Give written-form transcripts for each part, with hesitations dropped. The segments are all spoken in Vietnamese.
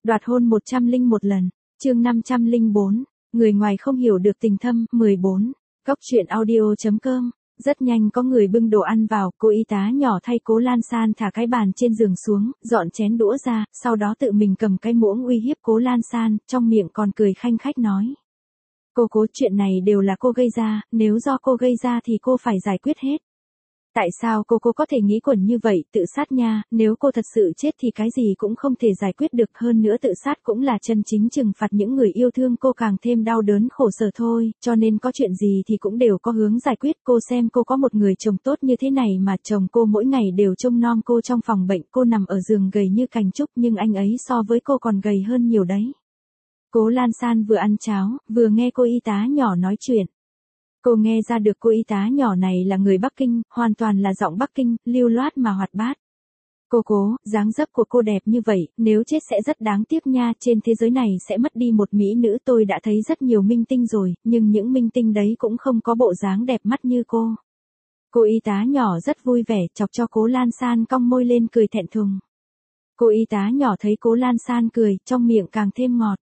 Đoạt hôn 101 lần. Chương 504. Người ngoài không hiểu được tình thâm. 14. Góc truyện audio.com. Rất nhanh có người bưng đồ ăn vào, cô y tá nhỏ thay Cố Lan San thả cái bàn trên giường xuống, dọn chén đũa ra, sau đó tự mình cầm cái muỗng uy hiếp Cố Lan San, trong miệng còn cười khanh khách nói. Cố, chuyện này đều là cô gây ra, nếu do cô gây ra thì cô phải giải quyết hết. Tại sao cô có thể nghĩ quẩn như vậy, tự sát nha, nếu cô thật sự chết thì cái gì cũng không thể giải quyết được, hơn nữa tự sát cũng là chân chính trừng phạt những người yêu thương cô càng thêm đau đớn khổ sở thôi, cho nên có chuyện gì thì cũng đều có hướng giải quyết. Cô xem cô có một người chồng tốt như thế này mà chồng cô mỗi ngày đều trông nom cô trong phòng bệnh, cô nằm ở giường gầy như cành trúc nhưng anh ấy so với cô còn gầy hơn nhiều đấy. Cố Lan San vừa ăn cháo, vừa nghe cô y tá nhỏ nói chuyện. Cô nghe ra được cô y tá nhỏ này là người Bắc Kinh, hoàn toàn là giọng Bắc Kinh, lưu loát mà hoạt bát. Cố, dáng dấp của cô đẹp như vậy, nếu chết sẽ rất đáng tiếc nha, trên thế giới này sẽ mất đi một mỹ nữ, tôi đã thấy rất nhiều minh tinh rồi, nhưng những minh tinh đấy cũng không có bộ dáng đẹp mắt như cô. Cô y tá nhỏ rất vui vẻ, chọc cho Cố Lan San cong môi lên cười thẹn thùng. Cô y tá nhỏ thấy Cố Lan San cười, trong miệng càng thêm ngọt.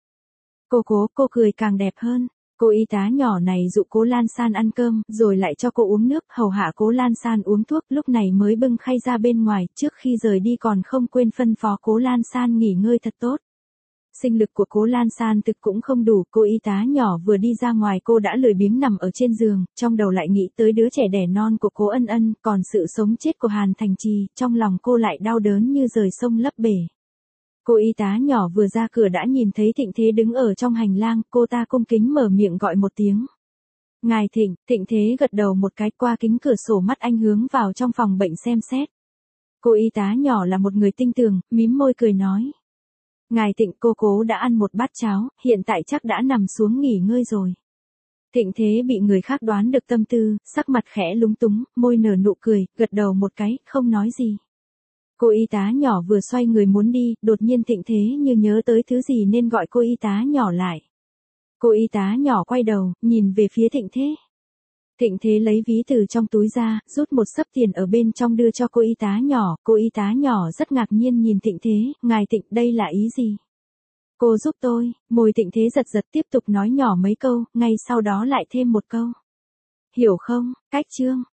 Cô cười càng đẹp hơn. Cô y tá nhỏ này dụ Cố Lan San ăn cơm, rồi lại cho cô uống nước, hầu hạ Cố Lan San uống thuốc, lúc này mới bưng khay ra bên ngoài, trước khi rời đi còn không quên phân phó Cố Lan San nghỉ ngơi thật tốt. Sinh lực của Cố Lan San thực cũng không đủ, cô y tá nhỏ vừa đi ra ngoài cô đã lười biếng nằm ở trên giường, trong đầu lại nghĩ tới đứa trẻ đẻ non của Cố Ân Ân, còn sự sống chết của Hàn Thành Trì, trong lòng cô lại đau đớn như rời sông lấp bể. Cô y tá nhỏ vừa ra cửa đã nhìn thấy Thịnh Thế đứng ở trong hành lang, cô ta cung kính mở miệng gọi một tiếng. Ngài Thịnh, Thịnh Thế gật đầu một cái, qua kính cửa sổ mắt anh hướng vào trong phòng bệnh xem xét. Cô y tá nhỏ là một người tinh tường, mím môi cười nói. Ngài Thịnh, Cố đã ăn một bát cháo, hiện tại chắc đã nằm xuống nghỉ ngơi rồi. Thịnh Thế bị người khác đoán được tâm tư, sắc mặt khẽ lúng túng, môi nở nụ cười, gật đầu một cái, không nói gì. Cô y tá nhỏ vừa xoay người muốn đi, đột nhiên Thịnh Thế như nhớ tới thứ gì nên gọi cô y tá nhỏ lại. Cô y tá nhỏ quay đầu, nhìn về phía Thịnh Thế. Thịnh Thế lấy ví từ trong túi ra, rút một xấp tiền ở bên trong đưa cho cô y tá nhỏ rất ngạc nhiên nhìn Thịnh Thế, ngài Thịnh, đây là ý gì? Cô giúp tôi, môi Thịnh Thế giật giật tiếp tục nói nhỏ mấy câu, ngay sau đó lại thêm một câu. Hiểu không, cách chương.